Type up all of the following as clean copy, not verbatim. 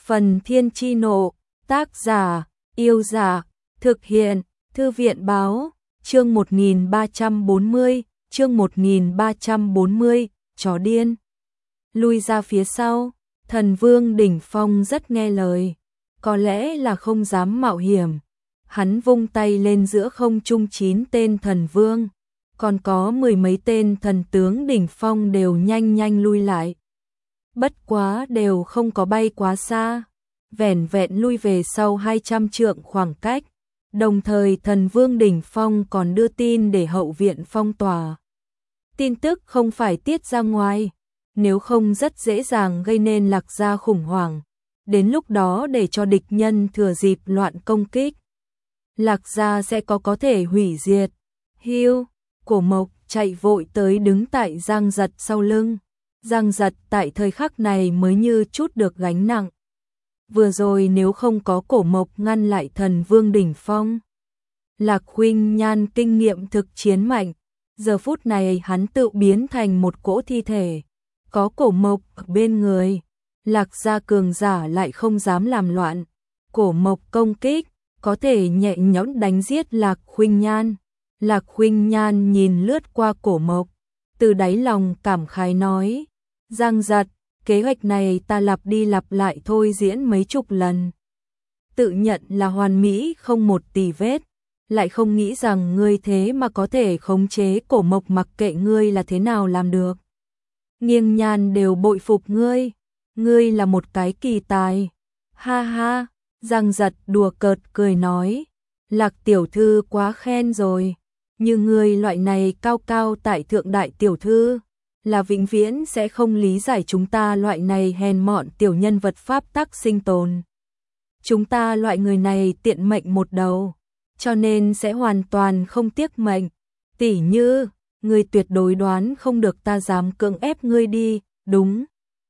Phần Thiên Chi Nộ, tác giả, Yêu Giả, thực hiện, Thư viện Báo, chương 1340, chương 1340, chó điên. Lui ra phía sau, Thần Vương đỉnh phong rất nghe lời, có lẽ là không dám mạo hiểm. Hắn vung tay lên giữa không trung 9 tên thần vương, còn có 10 mấy tên thần tướng đỉnh phong đều nhanh nhanh lui lại. Bất quá đều không có bay quá xa, vẻn vẹn lui về sau 200 trượng khoảng cách. Đồng thời thần vương đỉnh phong còn đưa tin để hậu viện phong tỏa. Tin tức không phải tiết ra ngoài, nếu không rất dễ dàng gây nên Lạc Gia khủng hoảng. Đến lúc đó để cho địch nhân thừa dịp loạn công kích, Lạc Gia sẽ có thể hủy diệt. Hiu, Cổ Mộc chạy vội tới đứng tại Giang Giật sau lưng. Giang Giật tại thời khắc này mới như chút được gánh nặng. Vừa rồi nếu không có Cổ Mộc ngăn lại thần vương đỉnh phong, Lạc Khuynh Nhan kinh nghiệm thực chiến mạnh, giờ phút này hắn tự biến thành một cỗ thi thể. Có Cổ Mộc ở bên người, Lạc Gia cường giả lại không dám làm loạn. Cổ Mộc công kích có thể nhẹ nhõm đánh giết Lạc Khuynh Nhan. Lạc Khuynh Nhan nhìn lướt qua Cổ Mộc, từ đáy lòng cảm khái nói: Giang Giật, kế hoạch này ta lặp đi lặp lại thôi diễn mấy chục lần, tự nhận là hoàn mỹ không một tì vết, lại không nghĩ rằng ngươi thế mà có thể khống chế Cổ Mộc mặc kệ ngươi là thế nào làm được. Nghiêng Nhan đều bội phục ngươi là một cái kỳ tài. Ha ha, Giang Giật đùa cợt cười nói, Lạc tiểu thư quá khen rồi, như ngươi loại này cao cao tại thượng đại tiểu thư, là vĩnh viễn sẽ không lý giải chúng ta loại này hèn mọn tiểu nhân vật pháp tắc sinh tồn. Chúng ta loại người này tiện mệnh một đầu, cho nên sẽ hoàn toàn không tiếc mệnh. Tỉ như, ngươi tuyệt đối đoán không được ta dám cưỡng ép ngươi đi, đúng.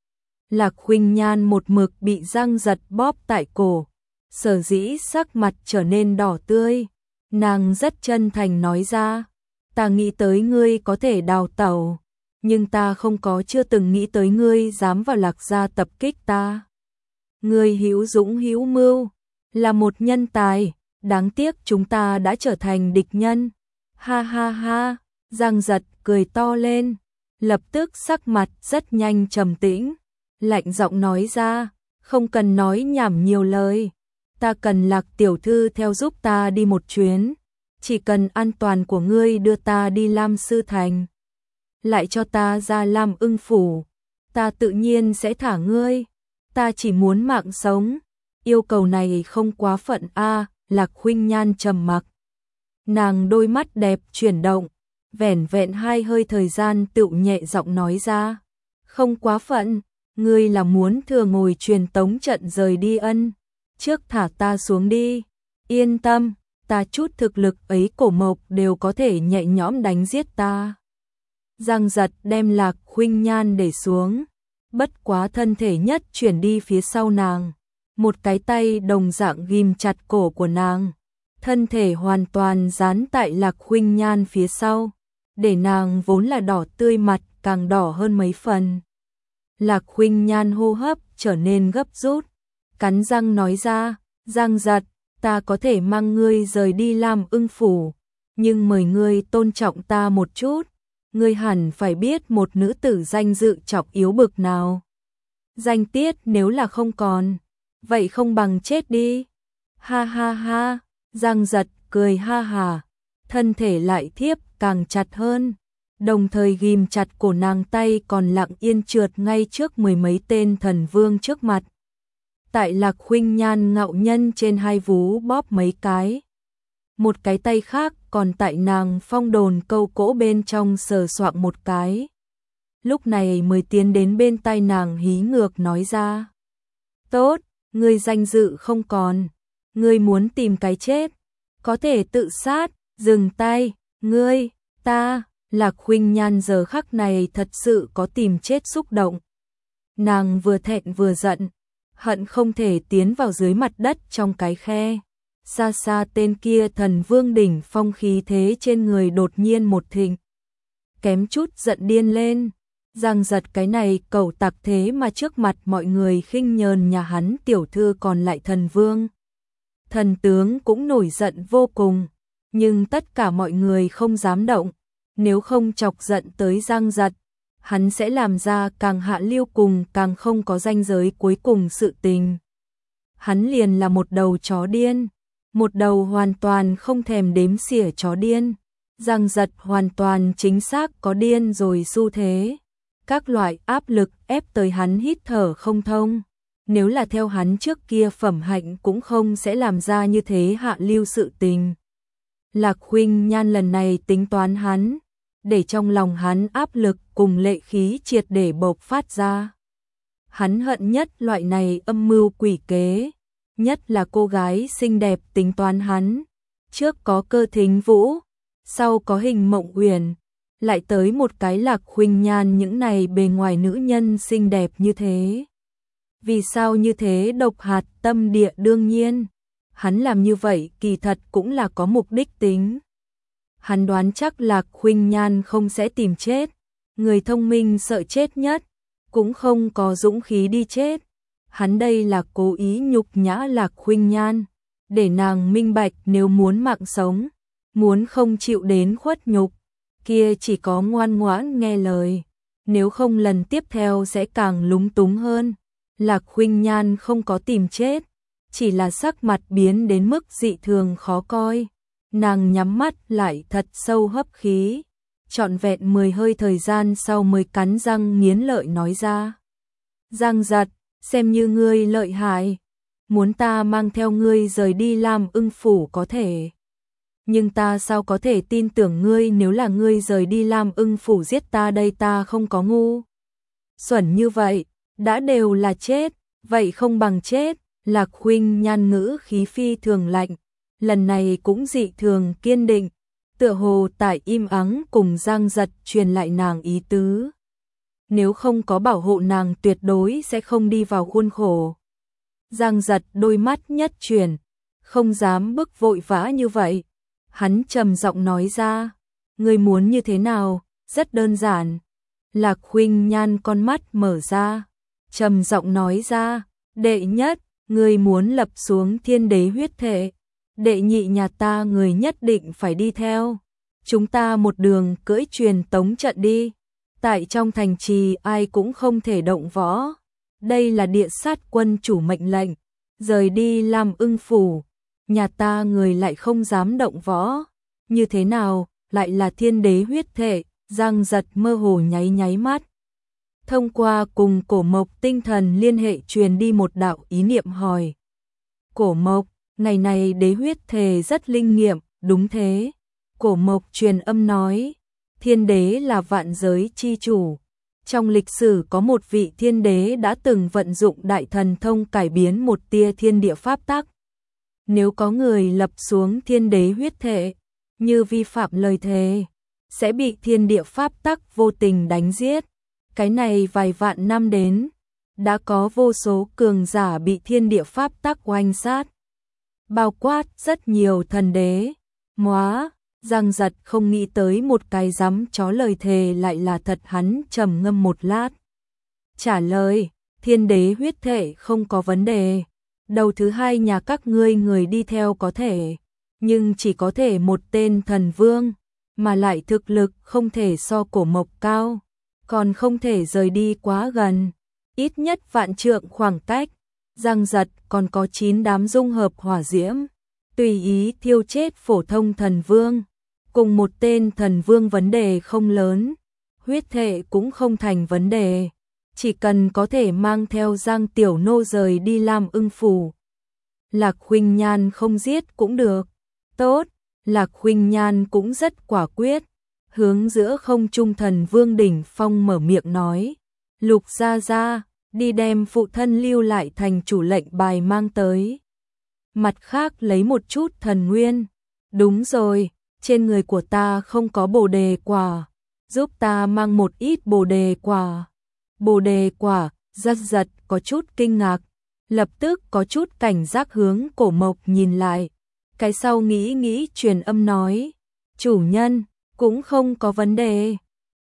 Lạc Khuynh Nhan một mực bị Giang Giật bóp tại cổ, sở dĩ sắc mặt trở nên đỏ tươi. Nàng rất chân thành nói ra, ta nghĩ tới ngươi có thể đào tẩu, nhưng ta không có chưa từng nghĩ tới ngươi dám vào Lạc Gia tập kích ta. Ngươi hữu dũng hữu mưu, là một nhân tài, đáng tiếc chúng ta đã trở thành địch nhân. Ha ha ha, Giang Giật cười to lên, lập tức sắc mặt rất nhanh trầm tĩnh, lạnh giọng nói ra, không cần nói nhảm nhiều lời. Ta cần Lạc tiểu thư theo giúp ta đi một chuyến, chỉ cần an toàn của ngươi đưa ta đi Lam Sư Thành, lại cho ta ra Lam Ưng Phủ, ta tự nhiên sẽ thả ngươi. Ta chỉ muốn mạng sống, yêu cầu này không quá phận a. Lạc Khuynh Nhan trầm mặc, nàng đôi mắt đẹp chuyển động, vẻn vẹn 2 hơi thời gian tựu nhẹ giọng nói ra, không quá phận, ngươi là muốn thừa ngồi truyền tống trận rời đi ân. Trước thả ta xuống đi, yên tâm, ta chút thực lực ấy Cổ Mộc đều có thể nhẹ nhõm đánh giết ta. Giang Giật đem Lạc Khuynh Nhan để xuống, bất quá thân thể nhất chuyển đi phía sau nàng, một cái tay đồng dạng ghim chặt cổ của nàng, thân thể hoàn toàn dán tại Lạc Khuynh Nhan phía sau, để nàng vốn là đỏ tươi mặt càng đỏ hơn mấy phần. Lạc Khuynh Nhan hô hấp trở nên gấp rút, cắn răng nói ra, Giang Giật, ta có thể mang ngươi rời đi Lam Ưng Phủ, nhưng mời ngươi tôn trọng ta một chút, ngươi hẳn phải biết một nữ tử danh dự trọng yếu bực nào. Danh tiết nếu là không còn, vậy không bằng chết đi. Ha ha ha, Giang Giật cười ha hà, thân thể lại thiếp càng chặt hơn, đồng thời ghim chặt cổ nàng, tay còn lặng yên trượt ngay trước 10 mấy tên thần vương trước mặt. Tại Lạc Khuynh Nhan ngạo nhân trên 2 vú bóp mấy cái, một cái tay khác còn tại nàng phong đồn câu cỗ bên trong sờ soạng một cái. Lúc này mới tiến đến bên tai nàng hí ngược nói ra, tốt, ngươi danh dự không còn, ngươi muốn tìm cái chết, có thể tự sát, dừng tay, ngươi, ta. Lạc Khuynh Nhan giờ khắc này thật sự có tìm chết xúc động. Nàng vừa thẹn vừa giận, hận không thể tiến vào dưới mặt đất trong cái khe. Xa xa tên kia thần vương đỉnh phong khí thế trên người đột nhiên một thịnh, kém chút giận điên lên. Giang Giật cái này cẩu tặc thế mà trước mặt mọi người khinh nhờn nhà hắn tiểu thư còn lại thần vương. Thần tướng cũng nổi giận vô cùng, nhưng tất cả mọi người không dám động, nếu không chọc giận tới Giang Giật, hắn sẽ làm ra càng hạ lưu cùng càng không có ranh giới cuối cùng sự tình. Hắn liền là một đầu chó điên, một đầu hoàn toàn không thèm đếm xỉa chó điên. Giang Giật hoàn toàn chính xác có điên rồi xu thế. Các loại áp lực ép tới hắn hít thở không thông. Nếu là theo hắn trước kia phẩm hạnh cũng không sẽ làm ra như thế hạ lưu sự tình. Lạc Khuynh Nhan lần này tính toán hắn, để trong lòng hắn áp lực cùng lệ khí triệt để bộc phát ra. Hắn hận nhất loại này âm mưu quỷ kế, nhất là cô gái xinh đẹp tính toán hắn. Trước có Cơ Thính Vũ, sau có Hình Mộng Uyển, lại tới một cái Lạc Khuynh Nhan, những này bề ngoài nữ nhân xinh đẹp như thế. Vì sao như thế độc hạt tâm địa? Đương nhiên, hắn làm như vậy kỳ thật cũng là có mục đích tính. Hắn đoán chắc Lạc Khuynh Nhan không sẽ tìm chết, người thông minh sợ chết nhất, cũng không có dũng khí đi chết. Hắn đây là cố ý nhục nhã Lạc Khuynh Nhan, để nàng minh bạch nếu muốn mạng sống, muốn không chịu đến khuất nhục, kia chỉ có ngoan ngoãn nghe lời, nếu không lần tiếp theo sẽ càng lúng túng hơn. Lạc Khuynh Nhan không có tìm chết, chỉ là sắc mặt biến đến mức dị thường khó coi. Nàng nhắm mắt lại thật sâu hấp khí, trọn vẹn 10 hơi thời gian sau mới cắn răng nghiến lợi nói ra. Giang Giật, xem như ngươi lợi hại, muốn ta mang theo ngươi rời đi Lam Ưng Phủ có thể. Nhưng ta sao có thể tin tưởng ngươi, nếu là ngươi rời đi Lam Ưng Phủ giết ta đây, ta không có ngu xuẩn như vậy, đã đều là chết, vậy không bằng chết. Lạc Khuynh Nhan ngữ khí phi thường lạnh, lần này cũng dị thường kiên định, tựa hồ tại im ắng cùng Giang Giật truyền lại nàng ý tứ. Nếu không có bảo hộ nàng tuyệt đối sẽ không đi vào khuôn khổ. Giang Giật đôi mắt nhất chuyển, không dám bức vội vã như vậy. Hắn trầm giọng nói ra, ngươi muốn như thế nào? Rất đơn giản. Lạc Khuynh Nhan con mắt mở ra, trầm giọng nói ra, đệ nhất, ngươi muốn lập xuống thiên đế huyết thể. Đệ nhị, nhà ta người nhất định phải đi theo. Chúng ta một đường cưỡi truyền tống trận đi. Tại trong thành trì ai cũng không thể động võ. Đây là địa sát quân chủ mệnh lệnh. Rời đi Lam Ưng Phủ, nhà ta người lại không dám động võ. Như thế nào, lại là thiên đế huyết thể? Giang Giật mơ hồ nháy nháy mắt. Thông qua cùng Cổ Mộc tinh thần liên hệ truyền đi một đạo ý niệm hỏi. Cổ Mộc, ngày này đế huyết thề rất linh nghiệm, đúng thế. Cổ Mộc truyền âm nói, thiên đế là vạn giới chi chủ. Trong lịch sử có một vị thiên đế đã từng vận dụng đại thần thông cải biến một tia thiên địa pháp tắc. Nếu có người lập xuống thiên đế huyết thể, như vi phạm lời thề, sẽ bị thiên địa pháp tắc vô tình đánh giết. Cái này vài vạn năm đến, đã có vô số cường giả bị thiên địa pháp tắc oanh sát, bao quát rất nhiều thần đế. Móa, Giang Giật không nghĩ tới một cái dám chó lời thề lại là thật. Hắn trầm ngâm một lát, trả lời, thiên đế huyết thể không có vấn đề. Đầu thứ hai, nhà các ngươi người đi theo có thể, nhưng chỉ có thể một tên thần vương, mà lại thực lực không thể so Cổ Mộc cao, còn không thể rời đi quá gần, ít nhất vạn trượng khoảng cách. Giang Giật còn có 9 đám dung hợp hỏa diễm, tùy ý thiêu chết phổ thông thần vương. Cùng một tên thần vương vấn đề không lớn, huyết thể cũng không thành vấn đề, chỉ cần có thể mang theo Giang Tiểu Nô rời đi Lam Ưng Phủ. Lạc Khuynh Nhan không giết cũng được. Tốt, Lạc Khuynh Nhan cũng rất quả quyết, hướng giữa không trung thần vương đỉnh phong mở miệng nói, Lục gia gia, đi đem phụ thân lưu lại thành chủ lệnh bài mang tới. Mặt khác lấy một chút thần nguyên. Đúng rồi, trên người của ta không có bồ đề quả, giúp ta mang một ít bồ đề quả. Bồ đề quả? Giật Giật có chút kinh ngạc, lập tức có chút cảnh giác hướng Cổ Mộc nhìn lại. Cái sau nghĩ nghĩ truyền âm nói, chủ nhân, cũng không có vấn đề.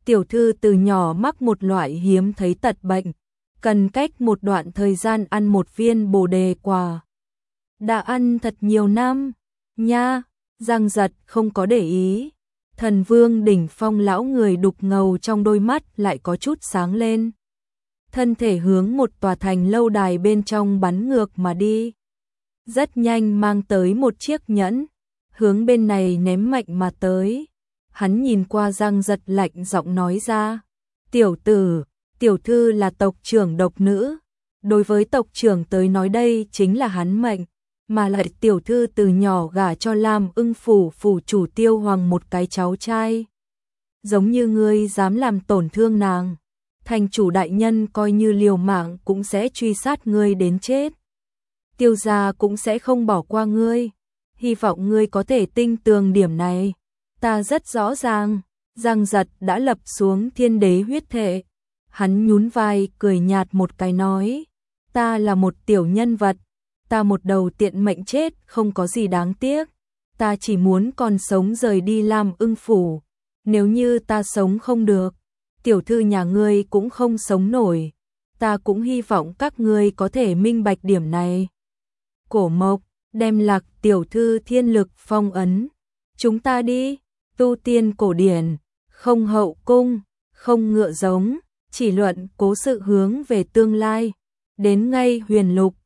tiểu thư từ nhỏ mắc một loại hiếm thấy tật bệnh, cần cách một đoạn thời gian ăn một viên bồ đề quả. Đã ăn thật nhiều năm, nha, Giang Giật không có để ý. Thần Vương đỉnh phong lão người đục ngầu trong đôi mắt lại có chút sáng lên. Thân thể hướng một tòa thành lâu đài bên trong bắn ngược mà đi. Rất nhanh mang tới một chiếc nhẫn, hướng bên này ném mạnh mà tới. Hắn nhìn qua Giang Giật lạnh giọng nói ra, tiểu tử, tiểu thư là tộc trưởng độc nữ. Đối với tộc trưởng tới nói đây chính là hắn mệnh, mà lại tiểu thư từ nhỏ gả cho Lam Ưng phủ phủ chủ Tiêu Hoàng một cái cháu trai. Giống như ngươi dám làm tổn thương nàng, thành chủ đại nhân coi như liều mạng cũng sẽ truy sát ngươi đến chết. Tiêu gia cũng sẽ không bỏ qua ngươi, hy vọng ngươi có thể tinh tường điểm này. Ta rất rõ ràng, Giang Giật đã lập xuống thiên đế huyết thể. Hắn nhún vai cười nhạt một cái nói, ta là một tiểu nhân vật, ta một đầu tiện mệnh chết không có gì đáng tiếc, ta chỉ muốn còn sống rời đi Lam Ưng phủ, nếu như ta sống không được, tiểu thư nhà ngươi cũng không sống nổi, ta cũng hy vọng các ngươi có thể minh bạch điểm này. Cổ Mộc, đem Lạc tiểu thư thiên lực phong ấn, chúng ta đi, tu tiên cổ điển, không hậu cung, không ngựa giống, chỉ luận cố sự hướng về tương lai, đến ngay huyền lục.